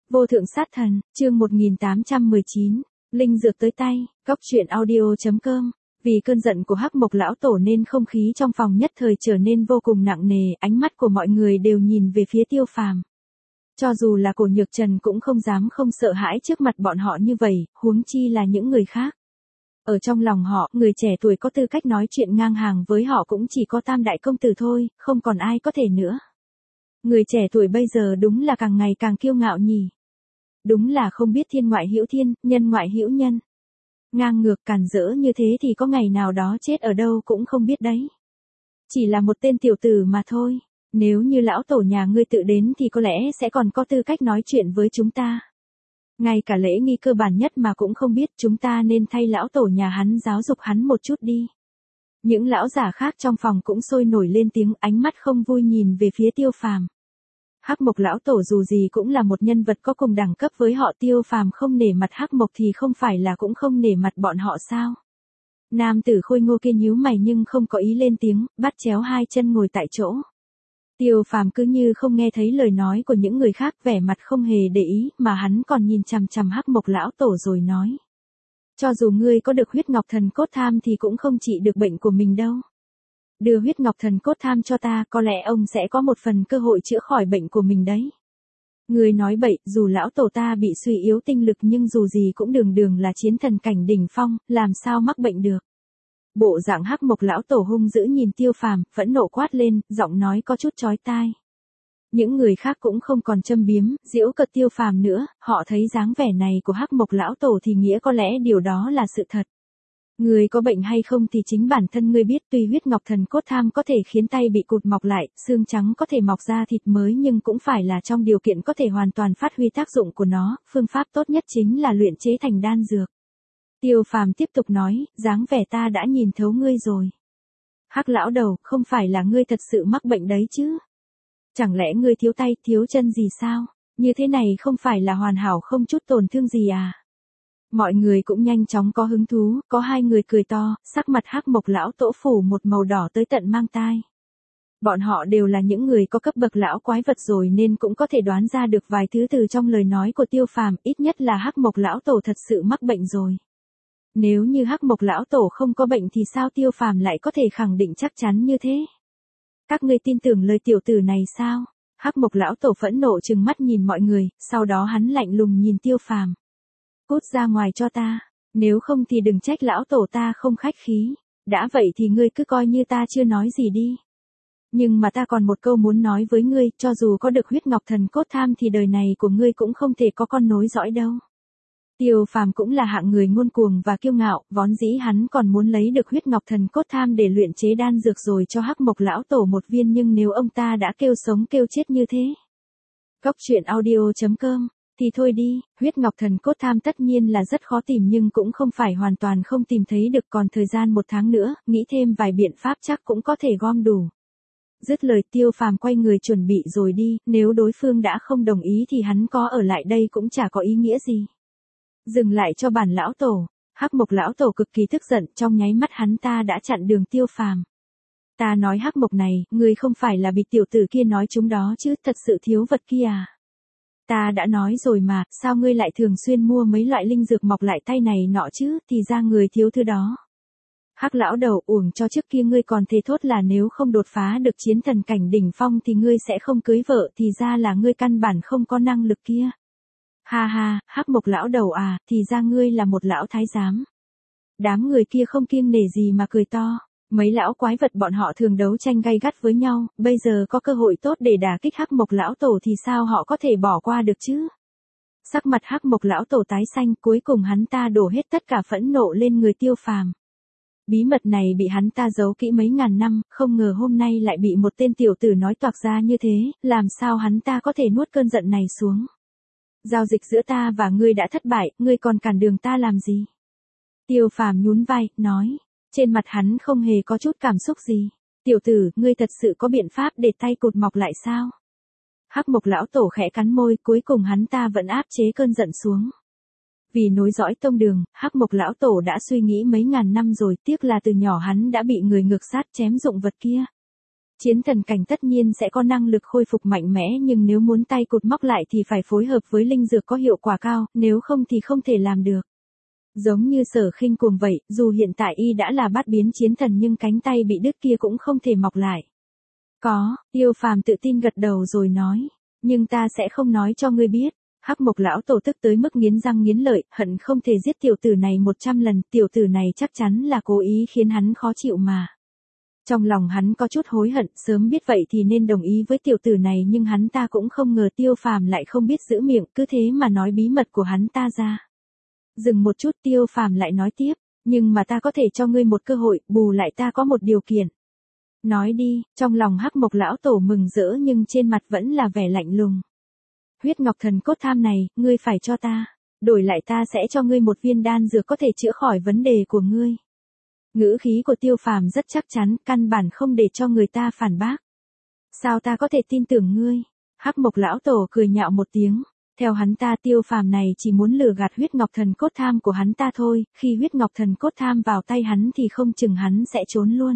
Vô thượng sát thần, chương 1819, linh dược tới tay, góc truyện audio.com. Vì cơn giận của Hắc Mộc lão tổ nên không khí trong phòng nhất thời trở nên vô cùng nặng nề, ánh mắt của mọi người đều nhìn về phía Tiêu Phàm. Cho dù là Cổ Nhược Trần cũng không dám không sợ hãi trước mặt bọn họ như vậy, huống chi là những người khác. Ở trong lòng họ, người trẻ tuổi có tư cách nói chuyện ngang hàng với họ cũng chỉ có Tam đại công tử thôi, không còn ai có thể nữa. Người trẻ tuổi bây giờ đúng là càng ngày càng kiêu ngạo nhỉ. Đúng là không biết thiên ngoại hữu thiên, nhân ngoại hữu nhân. Ngang ngược càn rỡ như thế thì có ngày nào đó chết ở đâu cũng không biết đấy. Chỉ là một tên tiểu tử mà thôi. Nếu như lão tổ nhà ngươi tự đến thì có lẽ sẽ còn có tư cách nói chuyện với chúng ta. Ngay cả lễ nghi cơ bản nhất mà cũng không biết, chúng ta nên thay lão tổ nhà hắn giáo dục hắn một chút đi. Những lão giả khác trong phòng cũng sôi nổi lên tiếng, ánh mắt không vui nhìn về phía Tiêu Phàm. Hắc Mộc lão tổ dù gì cũng là một nhân vật có cùng đẳng cấp với họ, Tiêu Phàm không nể mặt Hắc Mộc thì không phải là cũng không nể mặt bọn họ sao? Nam tử khôi ngô kia nhíu mày nhưng không có ý lên tiếng, bắt chéo hai chân ngồi tại chỗ. Tiêu Phàm cứ như không nghe thấy lời nói của những người khác, vẻ mặt không hề để ý, mà hắn còn nhìn chằm chằm Hắc Mộc lão tổ rồi nói: cho dù ngươi có được huyết ngọc thần cốt tham thì cũng không trị được bệnh của mình đâu. Đưa huyết ngọc thần cốt tham cho ta, có lẽ ông sẽ có một phần cơ hội chữa khỏi bệnh của mình đấy. Ngươi nói bậy, dù lão tổ ta bị suy yếu tinh lực nhưng dù gì cũng đường đường là chiến thần cảnh đỉnh phong, làm sao mắc bệnh được. Bộ dạng Hắc Mộc lão tổ hung dữ nhìn Tiêu Phàm, phẫn nộ quát lên, giọng nói có chút chói tai. Những người khác cũng không còn châm biếm, giễu cợt Tiêu Phàm nữa, họ thấy dáng vẻ này của Hắc Mộc lão tổ thì nghĩa có lẽ điều đó là sự thật. Người có bệnh hay không thì chính bản thân ngươi biết, tuy huyết ngọc thần cốt tham có thể khiến tay bị cụt mọc lại, xương trắng có thể mọc ra thịt mới nhưng cũng phải là trong điều kiện có thể hoàn toàn phát huy tác dụng của nó, phương pháp tốt nhất chính là luyện chế thành đan dược. Tiêu Phàm tiếp tục nói, dáng vẻ ta đã nhìn thấu ngươi rồi. Hắc lão đầu, không phải là ngươi thật sự mắc bệnh đấy chứ? Chẳng lẽ ngươi thiếu tay, thiếu chân gì sao? Như thế này không phải là hoàn hảo không chút tổn thương gì à? Mọi người cũng nhanh chóng có hứng thú, có hai người cười to, sắc mặt Hắc Mộc lão tổ phủ một màu đỏ tới tận mang tai. Bọn họ đều là những người có cấp bậc lão quái vật rồi nên cũng có thể đoán ra được vài thứ từ trong lời nói của Tiêu Phàm, ít nhất là Hắc Mộc lão tổ thật sự mắc bệnh rồi. Nếu như Hắc Mộc lão tổ không có bệnh thì sao Tiêu Phàm lại có thể khẳng định chắc chắn như thế? Các ngươi tin tưởng lời tiểu tử này sao? Hắc Mộc lão tổ phẫn nộ trừng mắt nhìn mọi người, sau đó hắn lạnh lùng nhìn Tiêu Phàm. Cút ra ngoài cho ta, nếu không thì đừng trách lão tổ ta không khách khí. Đã vậy thì ngươi cứ coi như ta chưa nói gì đi. Nhưng mà ta còn một câu muốn nói với ngươi, cho dù có được huyết ngọc thần cốt tham thì đời này của ngươi cũng không thể có con nối dõi đâu. Tiêu Phàm cũng là hạng người ngông cuồng và kiêu ngạo, vốn dĩ hắn còn muốn lấy được huyết ngọc thần cốt tham để luyện chế đan dược rồi cho Hắc Mộc lão tổ một viên, nhưng nếu ông ta đã kêu sống kêu chết như thế. Góc truyện audio.com, thì thôi đi, huyết ngọc thần cốt tham tất nhiên là rất khó tìm nhưng cũng không phải hoàn toàn không tìm thấy được, còn thời gian 1 tháng nữa, nghĩ thêm vài biện pháp chắc cũng có thể gom đủ. Dứt lời Tiêu Phàm quay người chuẩn bị rồi đi, nếu đối phương đã không đồng ý thì hắn có ở lại đây cũng chả có ý nghĩa gì. Dừng lại cho bản lão tổ. Hắc Mộc lão tổ cực kỳ tức giận, trong nháy mắt hắn ta đã chặn đường Tiêu Phàm. Ta nói Hắc Mộc này, ngươi không phải là bị tiểu tử kia nói chúng đó chứ, thật sự thiếu vật kia à? Ta đã nói rồi mà, sao ngươi lại thường xuyên mua mấy loại linh dược mọc lại tay này nọ chứ, thì ra người thiếu thứ đó. Hắc lão đầu, uổng cho trước kia ngươi còn thề thốt là nếu không đột phá được chiến thần cảnh đỉnh phong thì ngươi sẽ không cưới vợ, thì ra là ngươi căn bản không có năng lực kia. Ha ha, Hắc Mộc lão đầu à, thì ra ngươi là một lão thái giám. Đám người kia không kiêng nể gì mà cười to. Mấy lão quái vật bọn họ thường đấu tranh gay gắt với nhau, bây giờ có cơ hội tốt để đả kích Hắc Mộc lão tổ thì sao họ có thể bỏ qua được chứ? Sắc mặt Hắc Mộc lão tổ tái xanh, cuối cùng hắn ta đổ hết tất cả phẫn nộ lên người Tiêu Phàm. Bí mật này bị hắn ta giấu kỹ mấy ngàn năm, không ngờ hôm nay lại bị một tên tiểu tử nói toạc ra như thế, làm sao hắn ta có thể nuốt cơn giận này xuống? Giao dịch giữa ta và ngươi đã thất bại, ngươi còn cản đường ta làm gì? Tiêu Phàm nhún vai, nói. Trên mặt hắn không hề có chút cảm xúc gì. Tiểu tử, ngươi thật sự có biện pháp để tay cụt mọc lại sao? Hắc Mộc lão tổ khẽ cắn môi, cuối cùng hắn ta vẫn áp chế cơn giận xuống. Vì nối dõi tông đường, Hắc Mộc lão tổ đã suy nghĩ mấy ngàn năm rồi, tiếc là từ nhỏ hắn đã bị người ngược sát chém dụng vật kia. Chiến thần cảnh tất nhiên sẽ có năng lực khôi phục mạnh mẽ, nhưng nếu muốn tay cụt móc lại thì phải phối hợp với linh dược có hiệu quả cao, nếu không thì không thể làm được. Giống như Sở Khinh Cuồng vậy, dù hiện tại y đã là bát biến chiến thần nhưng cánh tay bị đứt kia cũng không thể mọc lại. Có, Tiêu Phàm tự tin gật đầu rồi nói, nhưng ta sẽ không nói cho ngươi biết. Hắc Mộc lão tổ tức tới mức nghiến răng nghiến lợi, hận không thể giết tiểu tử này 100 lần, tiểu tử này chắc chắn là cố ý khiến hắn khó chịu mà. Trong lòng hắn có chút hối hận, sớm biết vậy thì nên đồng ý với tiểu tử này, nhưng hắn ta cũng không ngờ Tiêu Phàm lại không biết giữ miệng, cứ thế mà nói bí mật của hắn ta ra. Dừng một chút, Tiêu Phàm lại nói tiếp, nhưng mà ta có thể cho ngươi một cơ hội, bù lại ta có một điều kiện. Nói đi, trong lòng Hắc Mộc lão tổ mừng rỡ nhưng trên mặt vẫn là vẻ lạnh lùng. Huyết Ngọc Thần Cốt Tham này, ngươi phải cho ta, đổi lại ta sẽ cho ngươi một viên đan dược có thể chữa khỏi vấn đề của ngươi. Ngữ khí của Tiêu Phàm rất chắc chắn, căn bản không để cho người ta phản bác. Sao ta có thể tin tưởng ngươi? Hắc Mộc lão tổ cười nhạo một tiếng. Theo hắn ta, Tiêu Phàm này chỉ muốn lừa gạt Huyết Ngọc Thần Cốt Tham của hắn ta thôi, khi Huyết Ngọc Thần Cốt Tham vào tay hắn thì không chừng hắn sẽ trốn luôn.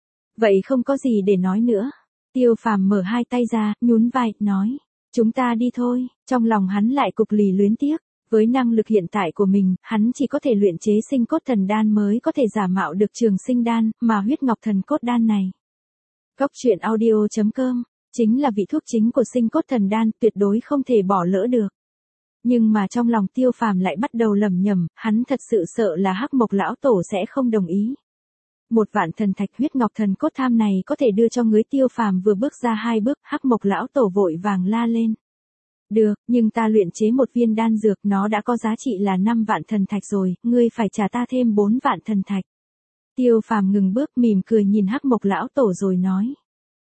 Vậy không có gì để nói nữa. Tiêu Phàm mở hai tay ra, nhún vai, nói, chúng ta đi thôi. Trong lòng hắn lại cục lì luyến tiếc. Với năng lực hiện tại của mình, hắn chỉ có thể luyện chế sinh cốt thần đan mới có thể giả mạo được trường sinh đan, mà huyết ngọc thần cốt đan này. Góc truyện audio.com, chính là vị thuốc chính của sinh cốt thần đan, tuyệt đối không thể bỏ lỡ được. Nhưng mà trong lòng Tiêu Phàm lại bắt đầu lẩm nhẩm, hắn thật sự sợ là Hắc Mộc lão tổ sẽ không đồng ý. 1.000.000 thần thạch huyết ngọc thần cốt tham này có thể đưa cho ngươi. Tiêu Phàm vừa bước ra 2 bước, Hắc Mộc lão tổ vội vàng la lên. Được, nhưng ta luyện chế một viên đan dược nó đã có giá trị là 5.000.000 thần thạch rồi, ngươi phải trả ta thêm 4.000.000 thần thạch. Tiêu Phàm ngừng bước mỉm cười nhìn Hắc Mộc lão tổ rồi nói.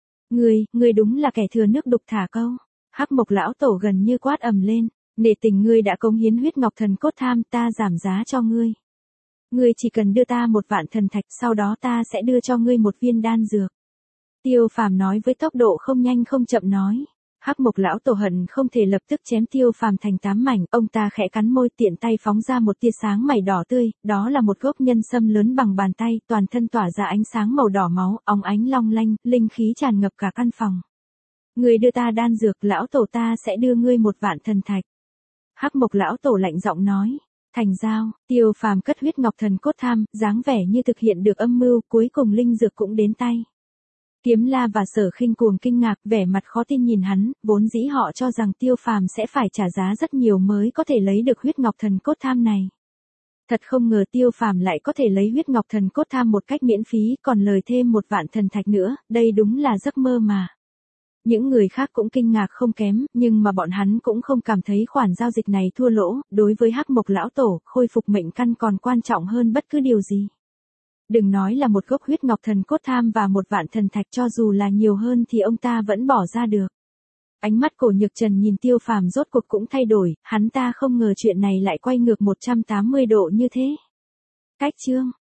Ngươi đúng là kẻ thừa nước đục thả câu. Hắc Mộc lão tổ gần như quát ầm lên, nể tình ngươi đã cống hiến huyết ngọc thần cốt tham, ta giảm giá cho ngươi. Ngươi chỉ cần đưa ta 1.000.000 thần thạch, sau đó ta sẽ đưa cho ngươi một viên đan dược. Tiêu Phàm nói với tốc độ không nhanh không chậm nói. Hắc Mộc lão tổ hận không thể lập tức chém Tiêu Phàm thành 8 mảnh, ông ta khẽ cắn môi, tiện tay phóng ra một tia sáng mảy đỏ tươi, đó là một gốc nhân sâm lớn bằng bàn tay, toàn thân tỏa ra ánh sáng màu đỏ máu, óng ánh long lanh, linh khí tràn ngập cả căn phòng. Ngươi đưa ta đan dược, lão tổ ta sẽ đưa ngươi 1.000.000 thần thạch. Hắc Mộc lão tổ lạnh giọng nói. Thành giao. Tiêu Phàm cất huyết ngọc thần cốt tham, dáng vẻ như thực hiện được âm mưu, cuối cùng linh dược cũng đến tay. Kiếm La và Sở Khinh Cuồng kinh ngạc, vẻ mặt khó tin nhìn hắn, vốn dĩ họ cho rằng Tiêu Phàm sẽ phải trả giá rất nhiều mới có thể lấy được huyết ngọc thần cốt tham này. Thật không ngờ Tiêu Phàm lại có thể lấy huyết ngọc thần cốt tham một cách miễn phí, còn lời thêm 1.000.000 thần thạch nữa, đây đúng là giấc mơ mà. Những người khác cũng kinh ngạc không kém, nhưng mà bọn hắn cũng không cảm thấy khoản giao dịch này thua lỗ, đối với Hắc Mộc lão tổ, khôi phục mệnh căn còn quan trọng hơn bất cứ điều gì. Đừng nói là một gốc huyết ngọc thần cốt tham và 1.000.000 thần thạch, cho dù là nhiều hơn thì ông ta vẫn bỏ ra được. Ánh mắt Cổ Nhược Trần nhìn Tiêu Phàm rốt cuộc cũng thay đổi, hắn ta không ngờ chuyện này lại quay ngược 180 độ như thế. Cách chương